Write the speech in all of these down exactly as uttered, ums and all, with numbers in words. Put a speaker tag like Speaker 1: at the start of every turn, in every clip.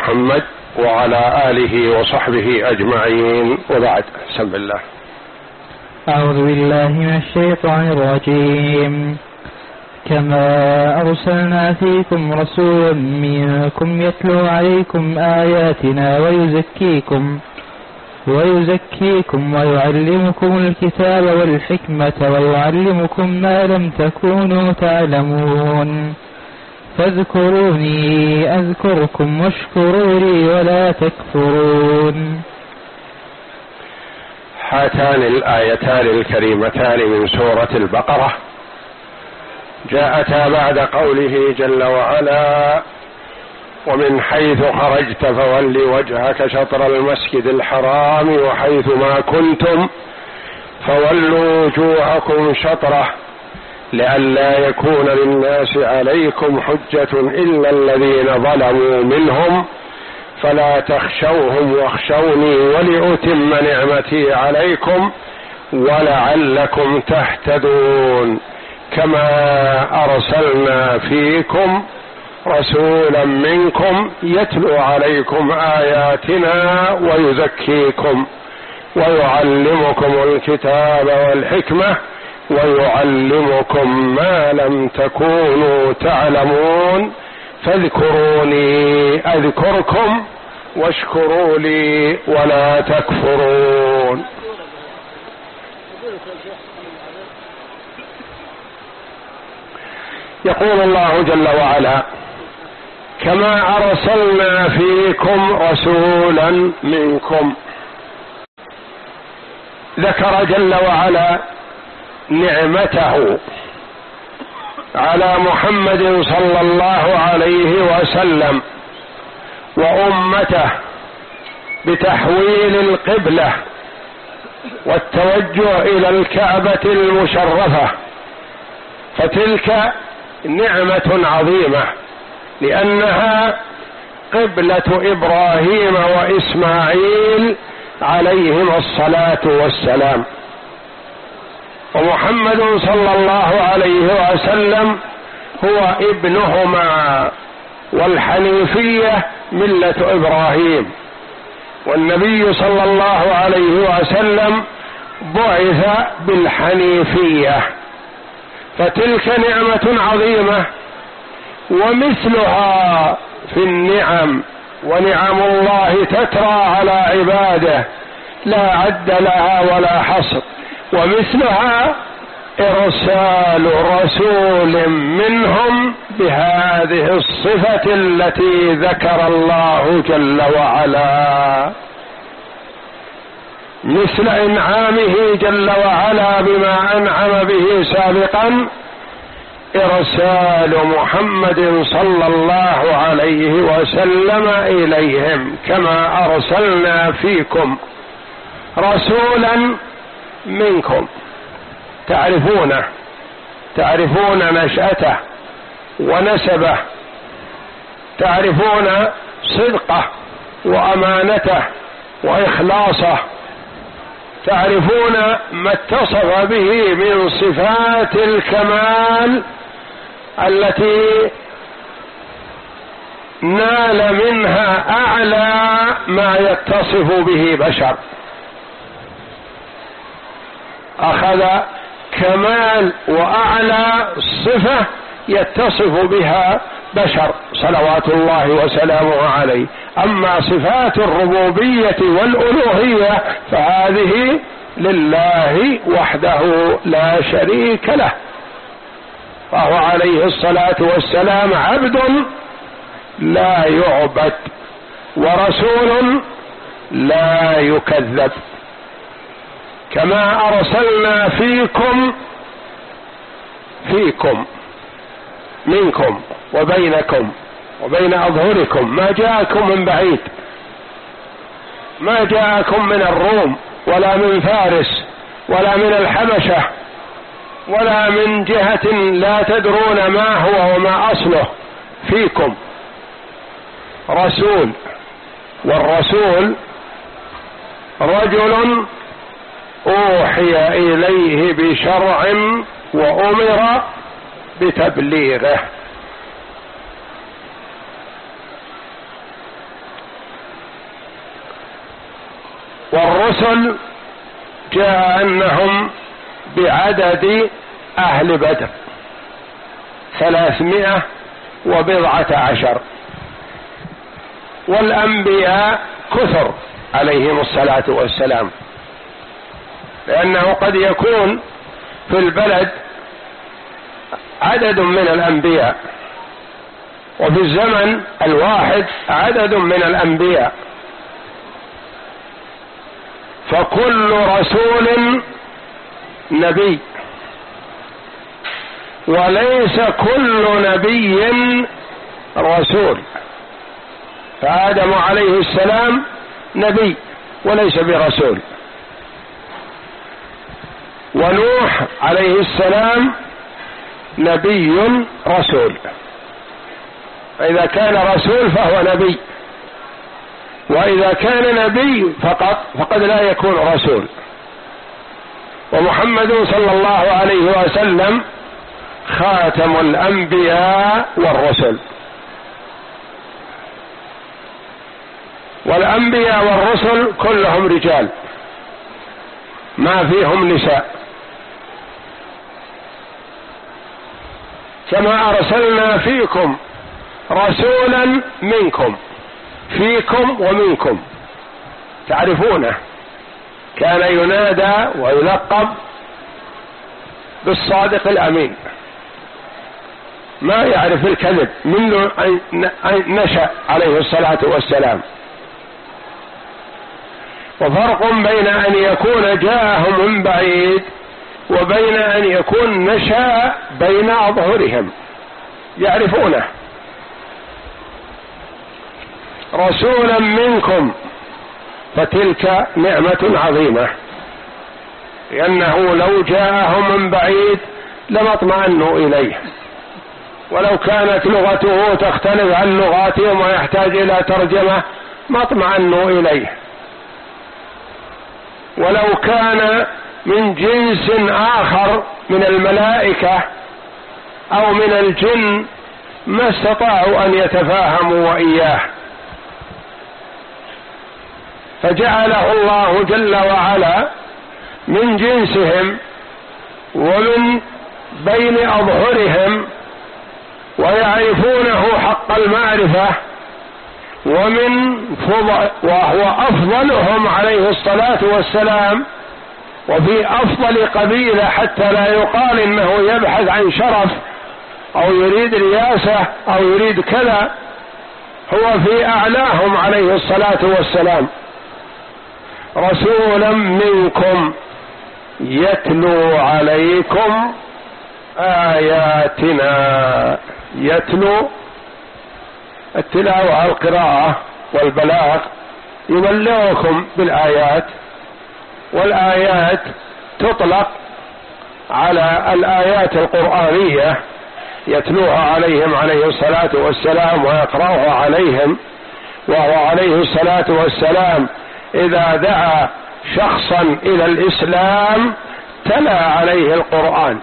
Speaker 1: محمد وعلى آله وصحبه أجمعين، وبعد. بسم الله.
Speaker 2: أعوذ بالله من الشيطان الرجيم. كما أرسلنا فيكم رسولا منكم يتلو عليكم آياتنا ويزكيكم ويزكيكم ويعلمكم الكتاب والحكمة ويعلمكم ما لم تكونوا تعلمون فاذكروني أذكركم واشكروا لي ولا تكفرون.
Speaker 1: هاتان الآيتان الكريمتان من سورة البقرة جاءتا بعد قوله جل وعلا: ومن حيث خرجت فول وجهك شطر المسجد الحرام وحيث ما كنتم فولوا وجوهكم شطره لئلا يكون للناس عليكم حجة إلا الذين ظلموا منهم فلا تخشوهم واخشوني ولأتم نعمتي عليكم ولعلكم تهتدون كما أرسلنا فيكم رسولا منكم يتلو عليكم آياتنا ويزكيكم ويعلمكم الكتاب والحكمة ويعلمكم ما لم تكونوا تعلمون فاذكروني أذكركم واشكروا لي ولا تكفرون. يقول الله جل وعلا: كما أرسلنا فيكم رسولا منكم. ذكر جل وعلا نعمته على محمد صلى الله عليه وسلم وأمته بتحويل القبلة والتوجه إلى الكعبة المشرفة، فتلك نعمة عظيمة لأنها قبلة إبراهيم وإسماعيل عليهما الصلاة والسلام، ومحمد صلى الله عليه وسلم هو ابنهما، والحنيفية ملة إبراهيم، والنبي صلى الله عليه وسلم بعث بالحنيفية، فتلك نعمة عظيمة ومثلها في النعم، ونعم الله تترى على عباده لا عد لها ولا حصر، ومثلها إرسال رسول منهم بهذه الصفة التي ذكر الله جل وعلا، مثل إنعامه جل وعلا بما أنعم به سابقا إرسال محمد صلى الله عليه وسلم إليهم: كما أرسلنا فيكم رسولا منكم. تعرفونه تعرفون نشأته ونسبه، تعرفون صدقه وأمانته وإخلاصه، تعرفون ما اتصف به من صفات الكمال التي نال منها أعلى ما يتصف به بشر، أخذ كمال وأعلى صفة يتصف بها بشر صلوات الله وسلامه عليه. أما صفات الربوبية والألوهية فهذه لله وحده لا شريك له، فهو عليه الصلاة والسلام عبد لا يعبد ورسول لا يكذب. كما أرسلنا فيكم فيكم منكم وبينكم وبين أظهركم، ما جاءكم من بعيد، ما جاءكم من الروم ولا من فارس ولا من الحبشة ولا من جهة لا تدرون ما هو وما أصله، فيكم رسول، والرسول رجل أوحي إليه بشرع وأمر بتبليغه. والرسل جاء أنهم بعدد أهل بدر ثلاثمائة وبضعة عشر، والأنبياء كثر عليهم الصلاة والسلام، لأنه قد يكون في البلد عدد من الأنبياء، وفي الزمن الواحد عدد من الأنبياء، فكل رسول نبي، وليس كل نبي رسول. فآدم عليه السلام نبي وليس برسول، ونوح عليه السلام نبي رسول، فإذا كان رسول فهو نبي، وإذا كان نبي فقط فقد لا يكون رسول. ومحمد صلى الله عليه وسلم خاتم الأنبياء والرسل، والأنبياء والرسل كلهم رجال ما فيهم نساء، كما أرسلنا فيكم رسولا منكم، فيكم ومنكم تعرفونه، كان ينادى ويلقب بالصادق الأمين، ما يعرف الكذب منذ أن نشأ عليه الصلاة والسلام. وفرق بين أن يكون جاءهم من بعيد وبين أن يكون نشأ بين أظهرهم يعرفونه. رسولا منكم فتلك نعمة عظيمة، لأنه لو جاءهم من بعيد لما اطمأنوا إليه، ولو كانت لغته تختلف عن لغاتهم ويحتاج إلى ترجمة ما اطمأنوا إليه، ولو كان من جنس آخر من الملائكة أو من الجن ما استطاعوا أن يتفاهموا وإياه، فجعله الله جل وعلا من جنسهم ومن بين أظهرهم، ويعرفونه حق المعرفة، ومن فضل وهو أفضلهم عليه الصلاة والسلام، وفي أفضل قبيلة حتى لا يقال إنه يبحث عن شرف أو يريد رياسة أو يريد كذا، هو في أعلاهم عليه الصلاة والسلام. رسولا منكم يتلو عليكم آياتنا، يتلو التلاوة القراءة والبلاغ، يبلغكم بالآيات، والآيات تطلق على الآيات القرآنية يتلوها عليهم عليه الصلاة والسلام ويقرأها عليهم، وهو عليه الصلاة والسلام إذا دعا شخصا إلى الإسلام تلا عليه القرآن.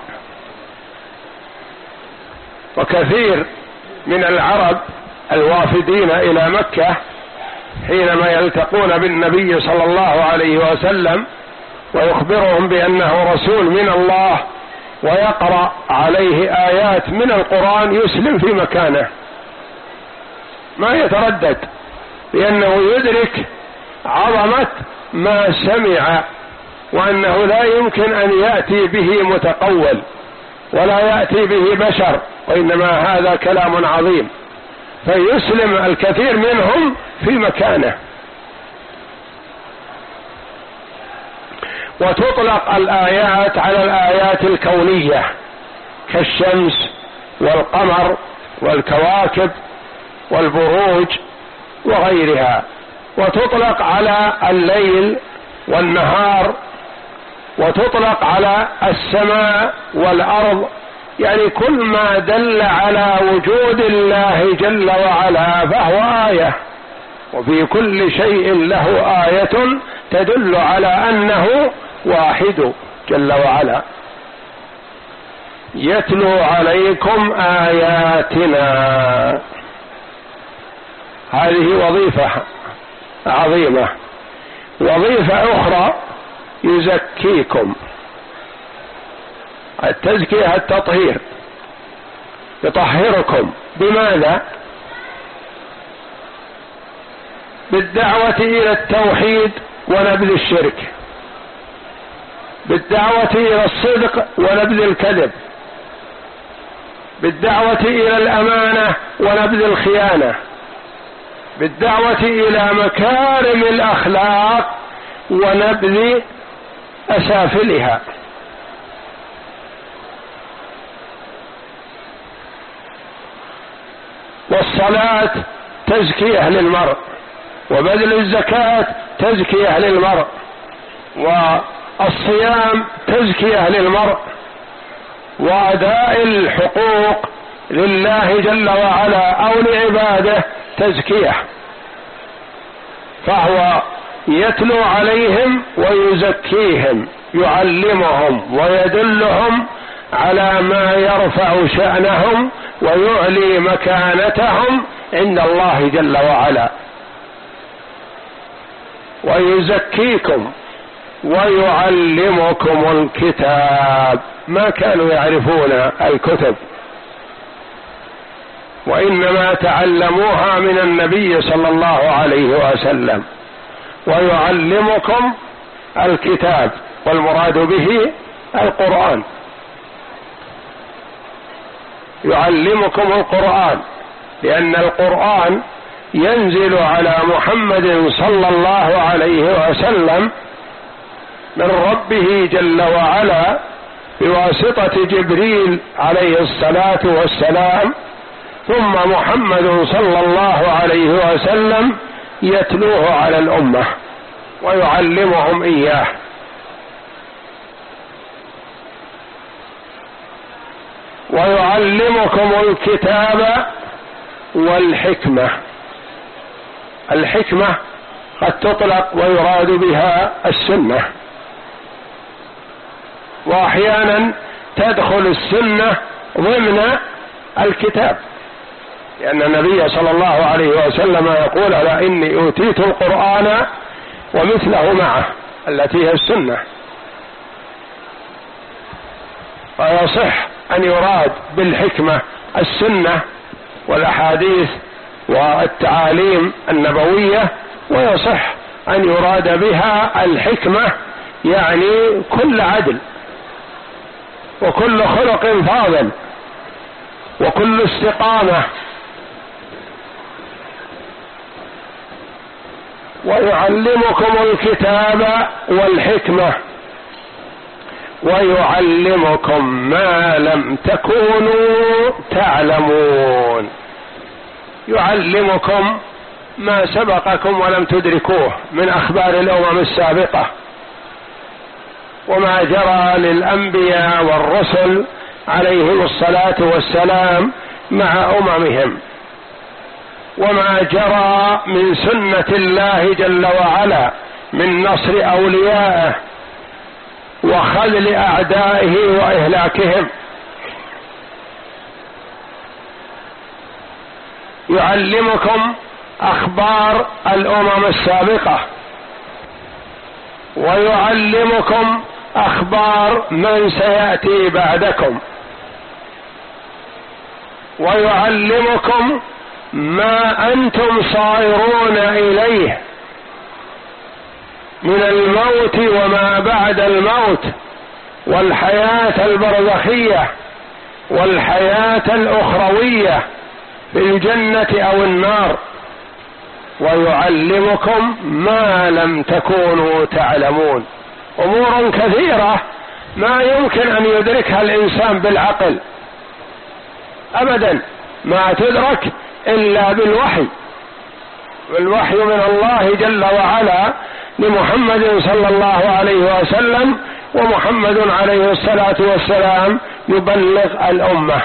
Speaker 1: وكثير من العرب الوافدين إلى مكة حينما يلتقون بالنبي صلى الله عليه وسلم ويخبرهم بأنه رسول من الله ويقرأ عليه آيات من القرآن يسلم في مكانه، ما يتردد، لأنه يدرك عظمة ما سمع، وأنه لا يمكن أن يأتي به متقول ولا يأتي به بشر، وإنما هذا كلام عظيم، فيسلم الكثير منهم في مكانه. وتطلق الآيات على الآيات الكونية كالشمس والقمر والكواكب والبروج وغيرها، وتطلق على الليل والنهار، وتطلق على السماء والأرض، يعني كل ما دل على وجود الله جل وعلا فهو آية، وفي كل شيء له آية تدل على أنه واحد جل وعلا. يتلو عليكم آياتنا، هذه وظيفة عظيمة، وظيفة أخرى يزكيكم. التزكية التطهير، يطهركم بماذا؟ بالدعوة إلى التوحيد ونبذ الشرك، بالدعوة إلى الصدق ونبذ الكذب، بالدعوة إلى الأمانة ونبذ الخيانة، بالدعوة إلى مكارم الأخلاق ونبذ أسافلها. والصلاة تزكية للمرء، وبذل الزكاة تزكية للمرء، والصيام تزكية للمرء، وأداء الحقوق لله جل وعلا أو لعباده تزكية. فهو يتلو عليهم ويزكيهم، يعلمهم ويدلهم على ما يرفع شأنهم ويعلي مكانتهم عند الله جل وعلا. ويزكيكم ويعلمكم الكتاب، ما كانوا يعرفون الكتب، وإنما تعلموها من النبي صلى الله عليه وسلم. ويعلمكم الكتاب، والمراد به القرآن، يعلمكم القرآن، لأن القرآن ينزل على محمد صلى الله عليه وسلم من ربه جل وعلا بواسطة جبريل عليه الصلاة والسلام، ثم محمد صلى الله عليه وسلم يتلوه على الأمة ويعلمهم إياه. ويعلمكم الكتاب والحكمة. الحكمة قد تطلق ويراد بها السنة، وأحيانا تدخل السنة ضمن الكتاب، لأن النبي صلى الله عليه وسلم يقول: ألا إني أوتيت القرآن ومثله معه، التي هي السنة. فيصح أن يراد بالحكمة السنة والأحاديث والتعاليم النبوية، ويصح أن يراد بها الحكمة يعني كل عدل وكل خلق فاضل وكل استقامة. ويعلمكم الكتاب والحكمة ويعلمكم ما لم تكونوا تعلمون. يعلمكم ما سبقكم ولم تدركوه من أخبار الأمم السابقة، وما جرى للأنبياء والرسل عليهم الصلاة والسلام مع أممهم، وما جرى من سنة الله جل وعلا من نصر أوليائه وخذل أعدائه وإهلاكهم. يعلمكم أخبار الأمم السابقة، ويعلمكم أخبار من سيأتي بعدكم، ويعلمكم ما أنتم صائرون إليه من الموت وما بعد الموت، والحياة البرزخية والحياة الأخروية في الجنة أو النار. ويعلمكم ما لم تكونوا تعلمون، أمور كثيرة ما يمكن أن يدركها الإنسان بالعقل أبدا، ما تدرك إلا بالوحي، والوحي من الله جل وعلا لمحمد صلى الله عليه وسلم، ومحمد عليه الصلاة والسلام يبلغ الأمة.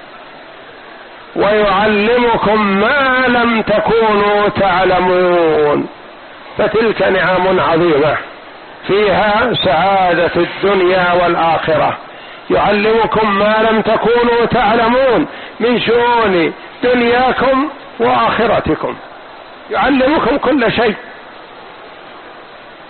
Speaker 1: ويعلمكم ما لم تكونوا تعلمون، فتلك نعم عظيمة فيها سعادة الدنيا والآخرة. يعلمكم ما لم تكونوا تعلمون من شؤون دنياكم وآخرتكم، يعلمكم كل شيء.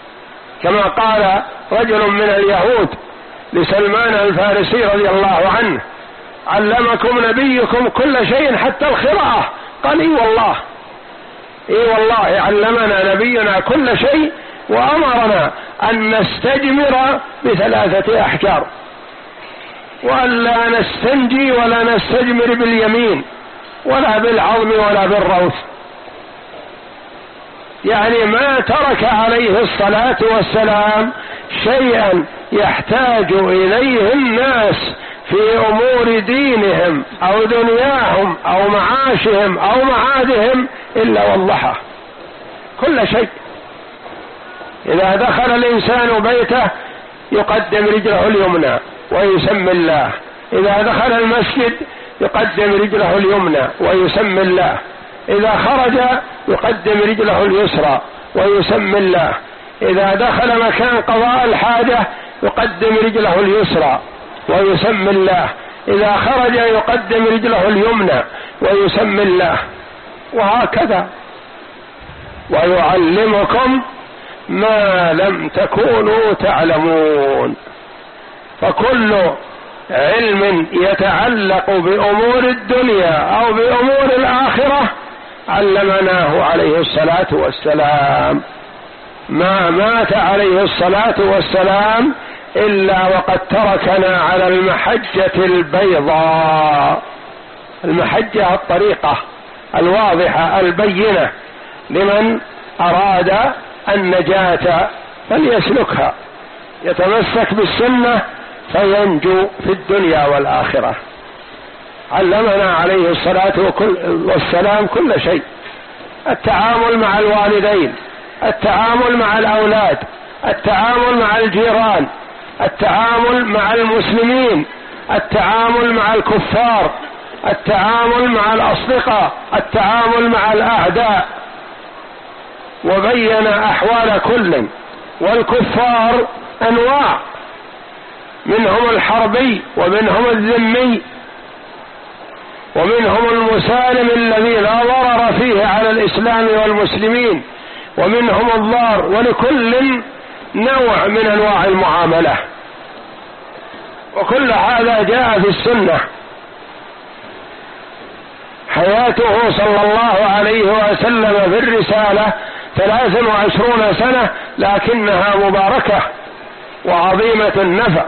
Speaker 1: كما قال رجل من اليهود لسلمان الفارسي رضي الله عنه: علمكم نبيكم كل شيء حتى القراءة؟ قال: اي والله اي والله علمنا نبينا كل شيء، وأمرنا أن نستجمر بثلاثة أحجار، وأن لا نستنجي ولا نستجمر باليمين ولا بالعظم ولا بالروث. يعني ما ترك عليه الصلاة والسلام شيئا يحتاج إليه الناس في أمور دينهم أو دنياهم أو معاشهم أو معادهم إلا وضحه كل شيء. إذا دخل الإنسان بيته يقدم رجله اليمنى ويسمي الله، إذا دخل المسجد يقدم رجله اليمنى ويسمي الله، إذا خرج يقدم رجله اليسرى ويسمي الله، إذا دخل مكان قضاء الحاجة يقدم رجله اليسرى ويسمي الله، إذا خرج يقدم رجله اليمنى ويسمي الله، وهكذا. ويعلمكم ما لم تكونوا تعلمون. فكل علم يتعلق بأمور الدنيا أو بأمور الآخرة علمناه عليه الصلاة والسلام. ما مات عليه الصلاة والسلام إلا وقد تركنا على المحجة البيضاء. المحجة الطريقة الواضحة البينة لمن أراد النجاة فليسلكها، يتمسك بالسنة فينجو في الدنيا والآخرة. علمنا عليه الصلاة والسلام كل شيء: التعامل مع الوالدين، التعامل مع الأولاد، التعامل مع الجيران، التعامل مع المسلمين، التعامل مع الكفار، التعامل مع الأصدقاء، التعامل مع الأعداء، وبين أحوال كل. والكفار أنواع، منهم الحربي ومنهم الذمي ومنهم المسالم الذي لا ضرر فيه على الإسلام والمسلمين، ومنهم الضار، ولكل نوع من أنواع المعاملة، وكل هذا جاء في السنة. حياته صلى الله عليه وسلم في الرسالة ثلاث وعشرون سنة، لكنها مباركة وعظيمة النفع،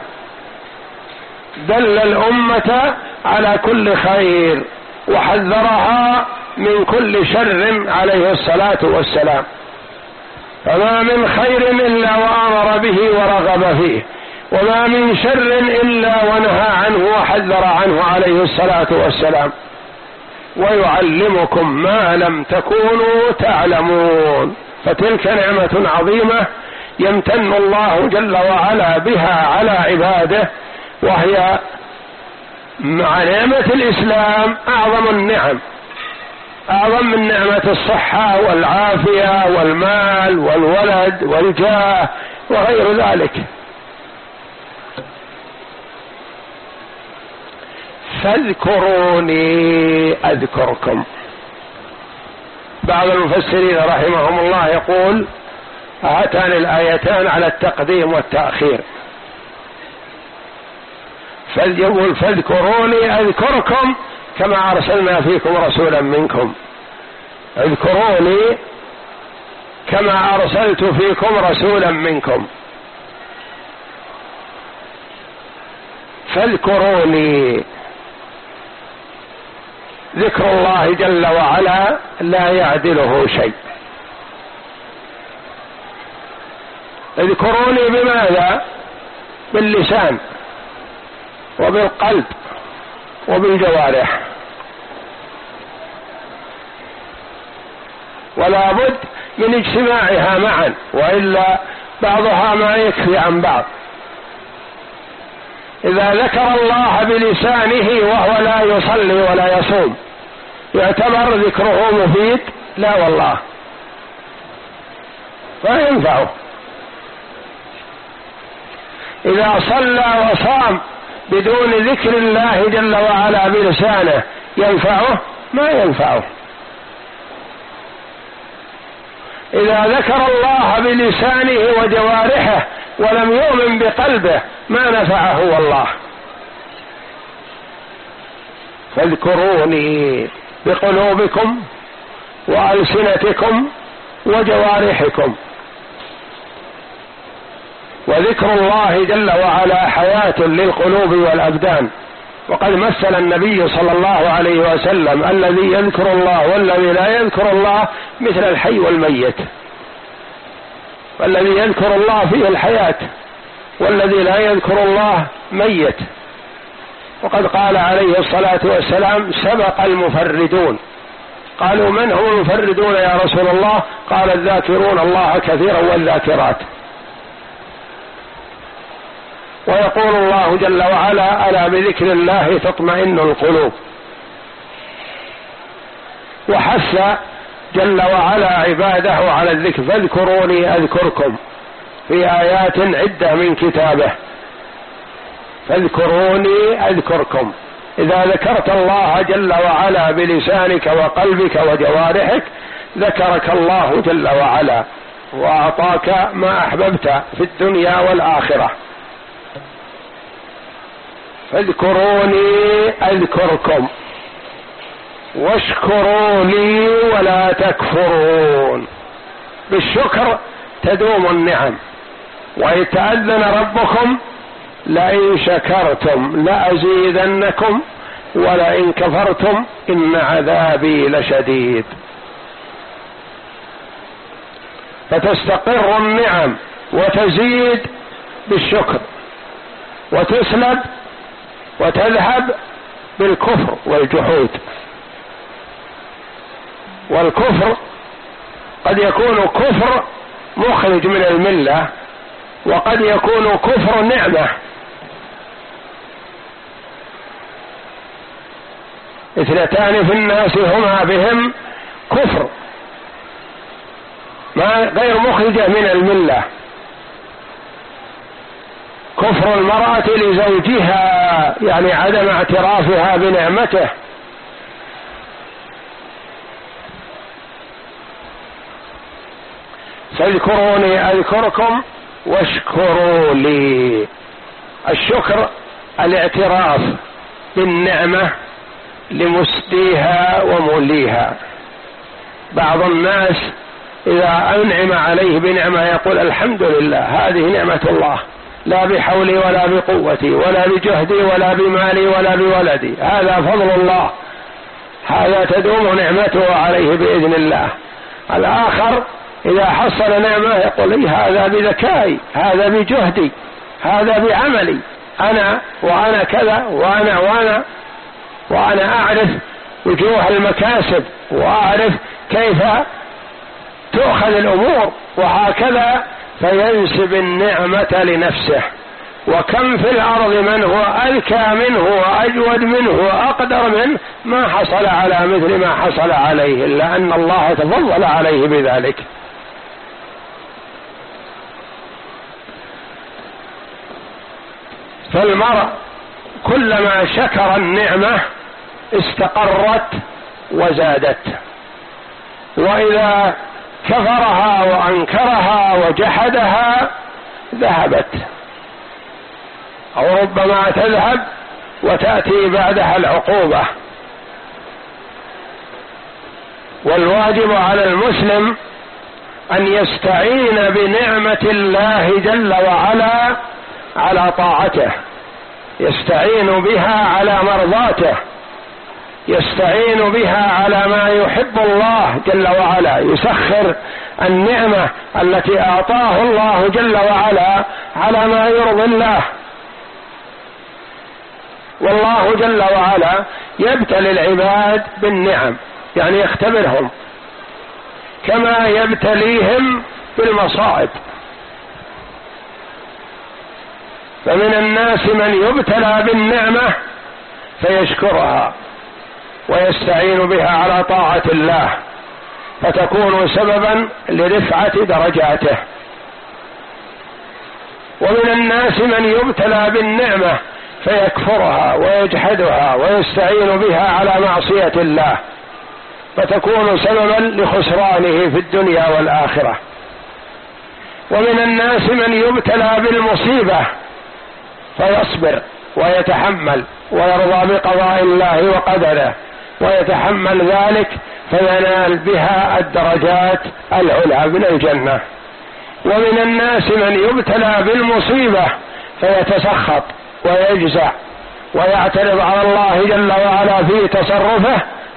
Speaker 1: دل الأمة على كل خير وحذرها من كل شر عليه الصلاة والسلام. فما من خير إلا وأمر به ورغب فيه، وما من شر إلا ونهى عنه وحذر عنه عليه الصلاة والسلام. ويعلمكم ما لم تكونوا تعلمون. فتلك نعمة عظيمة يمتن الله جل وعلا بها على عباده، وهي مع نعمة الإسلام أعظم النعم، أعظم من نعمة الصحة والعافية والمال والولد والجاه وغير ذلك. فاذكروني أذكركم. بعض المفسرين رحمهم الله يقول هاتان الآيتان على التقديم والتأخير. فليقول فاذكروني أذكركم كما أرسلنا فيكم رسولا منكم. اذكروني كما أرسلت فيكم رسولا منكم. فاذكروني. ذكر الله جل وعلا لا يعدله شيء. اذكروني بماذا؟ باللسان وبالقلب وبالجوارح، ولا بد من اجتماعها معا، وإلا بعضها ما يكفي عن بعض. إذا ذكر الله بلسانه وهو لا يصلي ولا يصوم يعتبر ذكره مفيد؟ لا والله، ما ينفعه. إذا صلى وصام بدون ذكر الله جل وعلا بلسانه ينفعه؟ ما ينفعه. إذا ذكر الله بلسانه وجوارحه ولم يؤمن بقلبه ما نفعه والله. فاذكروني بقلوبكم وألسنتكم وجوارحكم. وذكر الله جل وعلا حياة للقلوب والأبدان. وقد مثل النبي صلى الله عليه وسلم الذي يذكر الله والذي لا يذكر الله مثل الحي والميت. والذي يذكر الله فيه الحياة والذي لا يذكر الله ميت. وقد قال عليه الصلاة والسلام سبق المفردون. قالوا من هم المفردون يا رسول الله؟ قال الذاكرون الله كثيرا والذاكرات. ويقول الله جل وعلا ألا بذكر الله تطمئن القلوب. وحث جل وعلا عباده على الذكر فاذكروني أذكركم في آيات عدة من كتابه. فاذكروني أذكركم. إذا ذكرت الله جل وعلا بلسانك وقلبك وجوارحك ذكرك الله جل وعلا وأعطاك ما أحببت في الدنيا والآخرة. فاذكروني أذكركم واشكروا لي ولا تكفرون. بالشكر تدوم النعم. وإذ تأذن ربكم لئن شكرتم لأزيدنكم ولئن كفرتم إن عذابي لشديد. فتستقر النعم وتزيد بالشكر وتسلب وتذهب بالكفر والجحود. والكفر قد يكون كفر مخرج من الملة وقد يكون كفر نعمة. اثنتان في الناس هما بهم كفر ما غير مخرجة من الملة. كفر المرأة لزوجها يعني عدم اعترافها بنعمته. فاذكروني أذكركم واشكروا لي. الشكر الاعتراف بالنعمة لمسديها وموليها. بعض الناس إذا أنعم عليه بنعمة يقول الحمد لله هذه نعمة الله لا بحولي ولا بقوتي ولا بجهدي ولا بمالي ولا بولدي هذا فضل الله. هذا تدوم نعمته عليه بإذن الله. الآخر إذا حصل نعمة يقول لي هذا بذكائي هذا بجهدي هذا بعملي أنا وأنا كذا وأنا وأنا وأنا أعرف وجوه المكاسب وأعرف كيف تؤخذ الأمور وهكذا. فينسب النعمة لنفسه. وكم في الأرض من هو أذكى منه وأجود منه وأقدر منه ما حصل على مثل ما حصل عليه إلا أن الله تفضل عليه بذلك. فالمرء كلما شكر النعمة استقرت وزادت. وإذا كفرها وأنكرها وجحدها ذهبت أو ربما تذهب وتأتي بعدها العقوبة. والواجب على المسلم أن يستعين بنعمة الله جل وعلا على طاعته. يستعين بها على مرضاته. يستعين بها على ما يحب الله جل وعلا. يسخر النعمة التي أعطاه الله جل وعلا على ما يرضي الله. والله جل وعلا يبتلي العباد بالنعم يعني يختبرهم كما يبتليهم بالمصائب. فمن الناس من يبتلى بالنعمة فيشكرها ويستعين بها على طاعة الله فتكون سببا لرفعة درجاته. ومن الناس من يبتلى بالنعمة فيكفرها ويجحدها ويستعين بها على معصية الله فتكون سببا لخسرانه في الدنيا والآخرة. ومن الناس من يبتلى بالمصيبة فيصبر ويتحمل ويرضى بقضاء الله وقدره ويتحمل ذلك فينال بها الدرجات العلى من الجنة. ومن الناس من يبتلى بالمصيبة فيتسخط ويجزع ويعترض على الله جل وعلا في تصرفه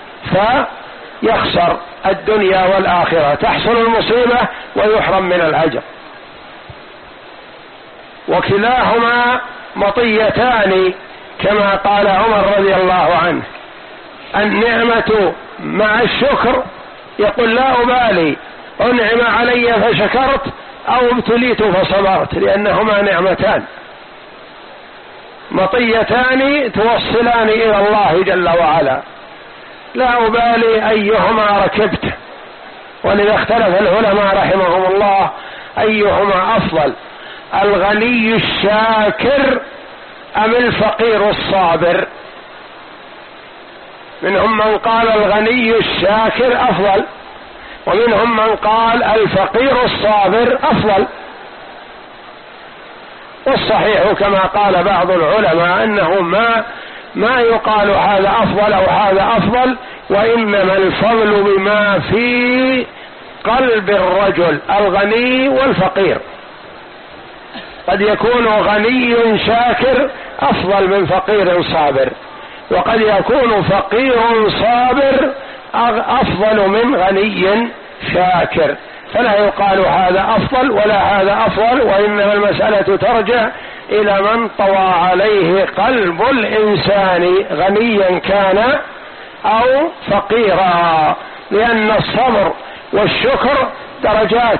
Speaker 1: فيخسر الدنيا والآخرة، تحصل المصيبة ويحرم من الأجر. وكلاهما مطيتان كما قال عمر رضي الله عنه: النعمة مع الشكر، يقول لا أبالي أنعم علي فشكرت أو ابتليت فصبرت، لأنهما نعمتان مطيتان توصلان إلى الله جل وعلا، لا أبالي أيهما ركبت. ولذا اختلف العلماء رحمهم الله أيهما أفضل، الغني الشاكر أم الفقير الصابر؟ منهم من قال الغني الشاكر أفضل، ومنهم من قال الفقير الصابر أفضل. والصحيح كما قال بعض العلماء أنه ما ما يقال هذا أفضل أو هذا أفضل، وإنما الفضل بما في قلب الرجل، الغني والفقير. قد يكون غني شاكر أفضل من فقير صابر، وقد يكون فقير صابر أفضل من غني شاكر، فلا يقال هذا أفضل ولا هذا أفضل، وإنما المسألة ترجع إلى من طوى عليه قلب الإنسان غنيا كان أو فقيرا، لأن الصبر والشكر درجات،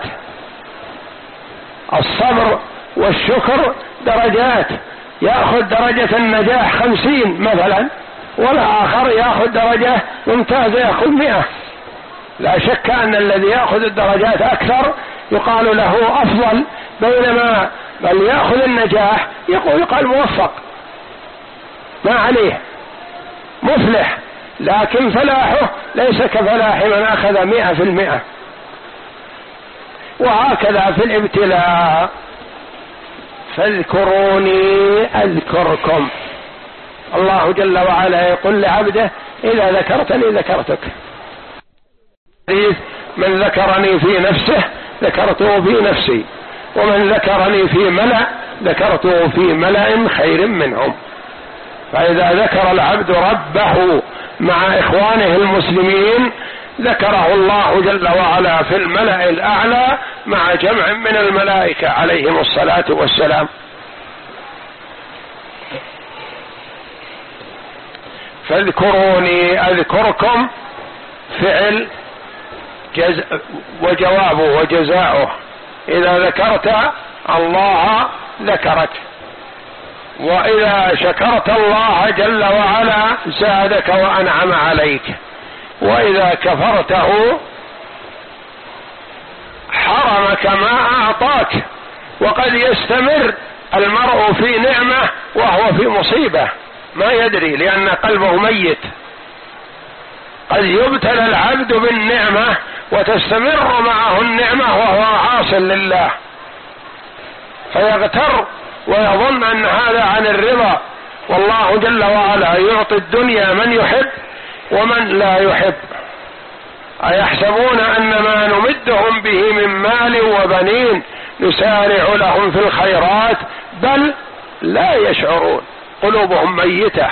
Speaker 1: الصبر والشكر درجات، يأخذ درجة النجاح خمسين مثلا، والآخر يأخذ درجة ممتازة يأخذ مئة. لا شك أن الذي يأخذ الدرجات أكثر يقال له أفضل، بينما من يأخذ النجاح يقول يقال موفق ما عليه مفلح، لكن فلاحه ليس كفلاح من أخذ مئة في المئة. وهكذا في الابتلاء، فاذكروني أذكركم. الله جل وعلا يقول لعبده: إذا ذكرتني ذكرتك. من ذكرني في نفسه ذكرته في نفسي، ومن ذكرني في ملأ ذكرته في ملأ خير منهم. فإذا ذكر العبد ربه مع إخوانه المسلمين ذكره الله جل وعلا في الملأ الأعلى مع جمع من الملائكة عليهم الصلاة والسلام. فاذكروني أذكركم فعل جز... وجوابه وجزاؤه. إذا ذكرت الله ذكرك، وإذا شكرت الله جل وعلا زادك وأنعم عليك، وإذا كفرته حرمك ما أعطاك. وقد يستمر المرء في نعمة وهو في مصيبة ما يدري، لأن قلبه ميت. قد يبتلى العبد بالنعمة وتستمر معه النعمة وهو عاص لله، فيغتر ويظن أن هذا عن الرضا. والله جل وعلا يعطي الدنيا من يحب ومن لا يحب. أيحسبون أن ما نمدهم به من مال وبنين نسارع لهم في الخيرات بل لا يشعرون، قلوبهم ميتة.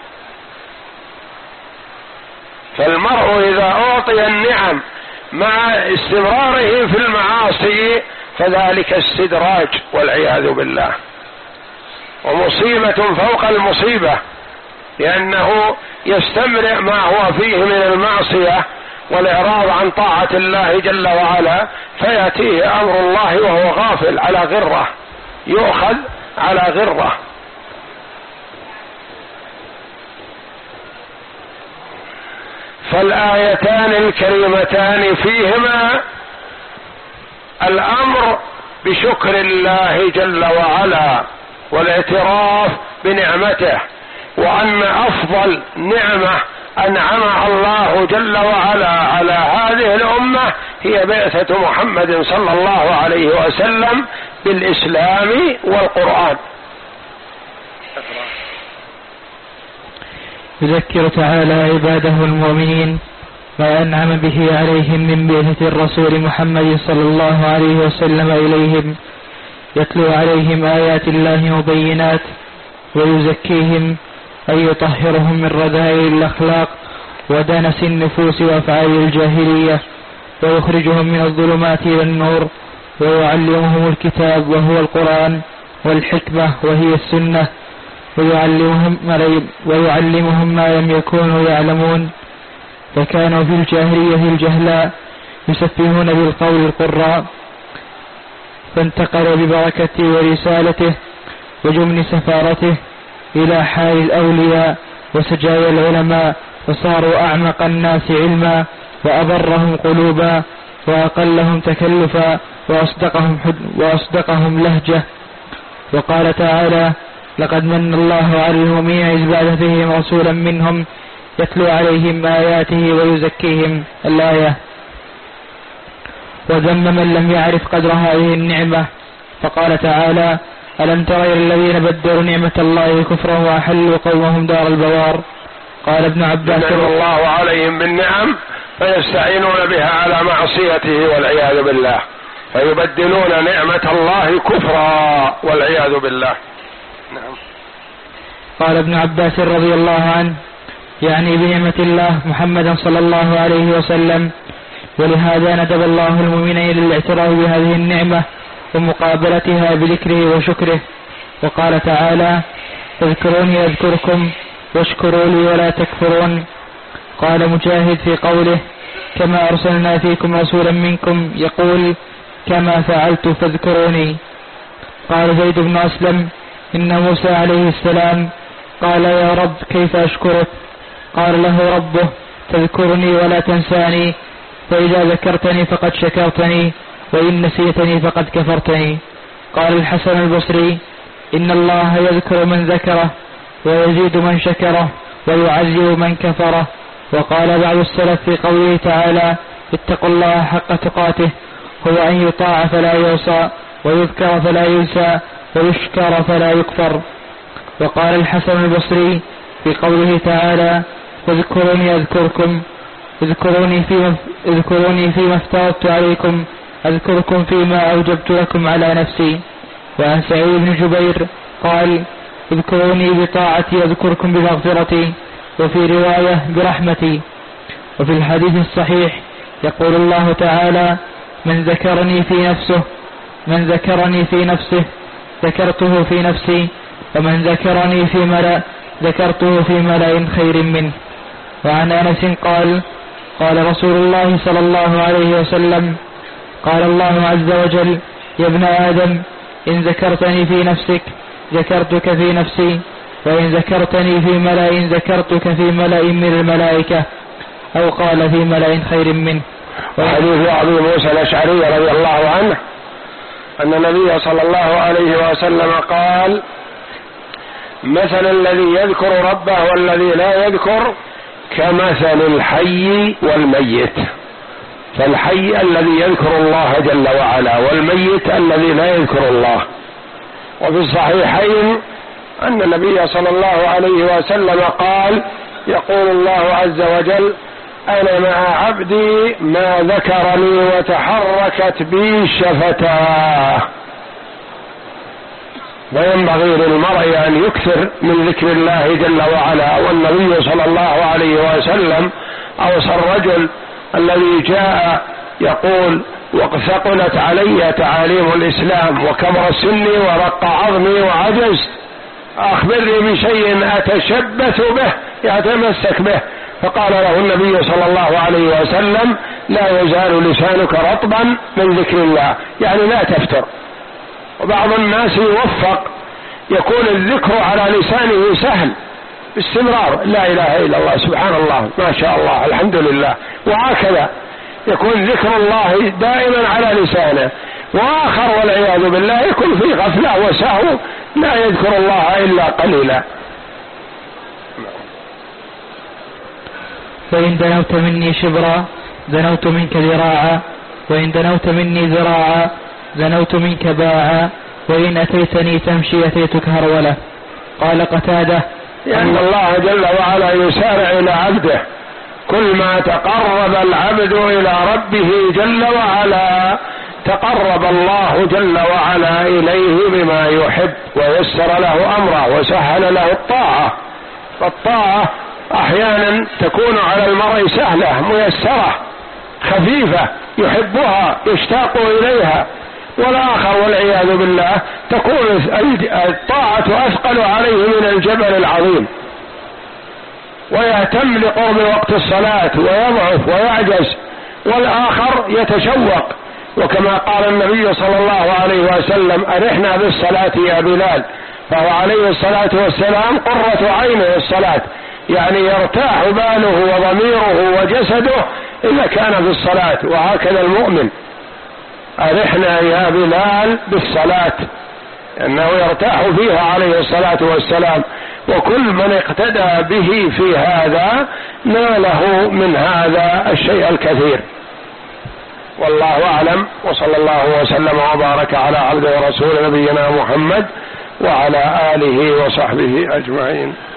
Speaker 1: فالمرء إذا أعطي النعم مع استمراره في المعاصي فذلك استدراج والعياذ بالله، ومصيبة فوق المصيبة، لأنه يستمر ما هو فيه من المعصية والإعراض عن طاعة الله جل وعلا، فيأتيه أمر الله وهو غافل على غرة، يؤخذ على غرة. فالآيتان الكريمتان فيهما الأمر بشكر الله جل وعلا والاعتراف بنعمته، وأن أفضل نعمة أنعمها الله جل وعلا على هذه الأمة هي بعثة محمد صلى الله عليه وسلم بالإسلام والقرآن.
Speaker 2: يذكر تعالى عباده المؤمنين ما أنعم به عليهم من بعثة الرسول محمد صلى الله عليه وسلم إليهم، يتلو عليهم آيات الله مبينات ويزكيهم أي يطهرهم من رذائل الأخلاق ودنس النفوس وأفعال الجاهلية، ويخرجهم من الظلمات إلى النور، ويعلمهم الكتاب وهو القرآن والحكمة وهي السنة، ويعلمهم ما, ويعلمهم ما لم يكونوا يعلمون، فكانوا في الجاهلية الجهلاء يسفهون بالقول القراء، فانتقل ببركته ورسالته وجمن سفارته إلى حال الأولياء وسجايا العلماء، فصاروا أعمق الناس علما وأبرهم قلوبا وأقلهم تكلفا وأصدقهم, وأصدقهم لهجة. وقال تعالى: لقد من الله على المؤمنين إذ بعث فيهم رسولا منهم يتلو عليهم آياته ويزكيهم. الآية. وذم من لم يعرف قدر هذه النعمة، فقال تعالى: ألم تر إلى الذين بدلوا نعمة الله كفرا وأحلوا قومهم دار البوار. قال ابن عباس:
Speaker 1: من الله عليهم بالنعم فيستعينون بها على معصيته والعياذ بالله، فيبدلون نعمة الله كفرا والعياذ بالله. نعم.
Speaker 2: قال ابن عباس رضي الله عنه: يعني بنعمة الله محمدا صلى الله عليه وسلم، ولهذا ندب الله المؤمنين للاعتراف بهذه النعمة ومقابلتها بذكره وشكره. وقال تعالى: اذكروني أذكركم واشكروا لي ولا تكفرون. قال مجاهد في قوله: كما أرسلنا فيكم رسولا منكم يقول كما فعلت فاذكروني. قال زيد بن أسلم: إن موسى عليه السلام قال: يا رب كيف أشكرك؟ قال له ربه: تذكرني ولا تنساني، فإذا ذكرتني فقد شكرتني، وإن نسيتني فقد كفرتني. قال الحسن البصري: إن الله يذكر من ذكره ويزيد من شكره ويعذب من كفره. وقال بعض السلف في قوله تعالى: اتقوا الله حق تقاته، هو أن يطاع فلا يعصى، ويذكر فلا ينسى، ويشكر فلا يكفر. وقال الحسن البصري في قوله تعالى: اذكروني أذكركم، اذكروني فيما, اذكروني فيما افترضت عليكم أذكركم فيما أوجبت لكم على نفسي. وعن سعيد بن جبير قال: اذكروني بطاعتي أذكركم بمغفرتي، وفي رواية برحمتي. وفي الحديث الصحيح يقول الله تعالى: من ذكرني في نفسه من ذكرني في نفسه ذكرته في نفسي، ومن ذكرني في ملأ ذكرته في ملأ خير منه. وعن أنس قال: قال رسول الله صلى الله عليه وسلم: قال الله عز وجل: يا ابن آدم إن ذكرتني في نفسك ذكرتك في نفسي، وإن ذكرتني في ملأ ذكرتك في ملأ من الملائكة، أو قال في ملأ خير منه.
Speaker 1: وحديث أبي موسى الأشعري رضي الله عنه أن النبي صلى الله عليه وسلم قال: مثل الذي يذكر ربه والذي لا يذكر كمثل الحي والميت، فالحي الذي يذكر الله جل وعلا، والميت الذي لا يذكر الله. وفي الصحيحين أن النبي صلى الله عليه وسلم قال: يقول الله عز وجل: أنا مع عبدي ما ذكرني وتحركت بي شفتاه. وينبغي للمرء أن يكثر من ذكر الله جل وعلا. والنبي صلى الله عليه وسلم أوصى الرجل الذي جاء يقول: وثقلت علي تعاليم الإسلام وكبر سني ورق عظمي وعجزت، أخبرني بشيء أتشبث به يتمسك به. فقال له النبي صلى الله عليه وسلم: لا يزال لسانك رطبا من ذكر الله، يعني لا تفتر. وبعض الناس يوفق يكون الذكر على لسانه سهل باستمرار، لا إله إلا الله، سبحان الله، ما شاء الله، الحمد لله، وهكذا يكون ذكر الله دائما على لسانه. وآخر والعياذ بالله يكون في غفلة وسهو لا يذكر الله إلا قليلا.
Speaker 2: فإن دنوت مني شبرا دنوت منك ذراعا، وإن دنوت مني ذراعا دنوت منك باعا، وإن أتيتني تمشي أتيتك هرولة. قال قتادة:
Speaker 1: لأن الله جل وعلا يسارع إلى عبده، كل ما تقرب العبد إلى ربه جل وعلا تقرب الله جل وعلا إليه بما يحب، ويسر له أمره وسهل له الطاعة. فالطاعة أحيانا تكون على المرء سهلة ميسرة خفيفة يحبها يشتاق إليها، والآخر والعياذ بالله تكون الطاعة أثقل عليه من الجبل العظيم، ويهتم لقرب وقت الصلاة ويضعف ويعجز، والآخر يتشوق. وكما قال النبي صلى الله عليه وسلم: أرحنا بالصلاة يا بلال، فهو عليه الصلاة والسلام قرة عينه الصلاة، يعني يرتاح باله وضميره وجسده إذا كان في الصلاة. وهكذا المؤمن: أرحنا يا بلال بالصلاة، أنه يرتاح فيها عليه الصلاة والسلام. وكل من اقتدى به في هذا ناله من هذا الشيء الكثير. والله أعلم، وصلى الله وسلم وبارك على عبده ورسول نبينا محمد وعلى آله وصحبه أجمعين.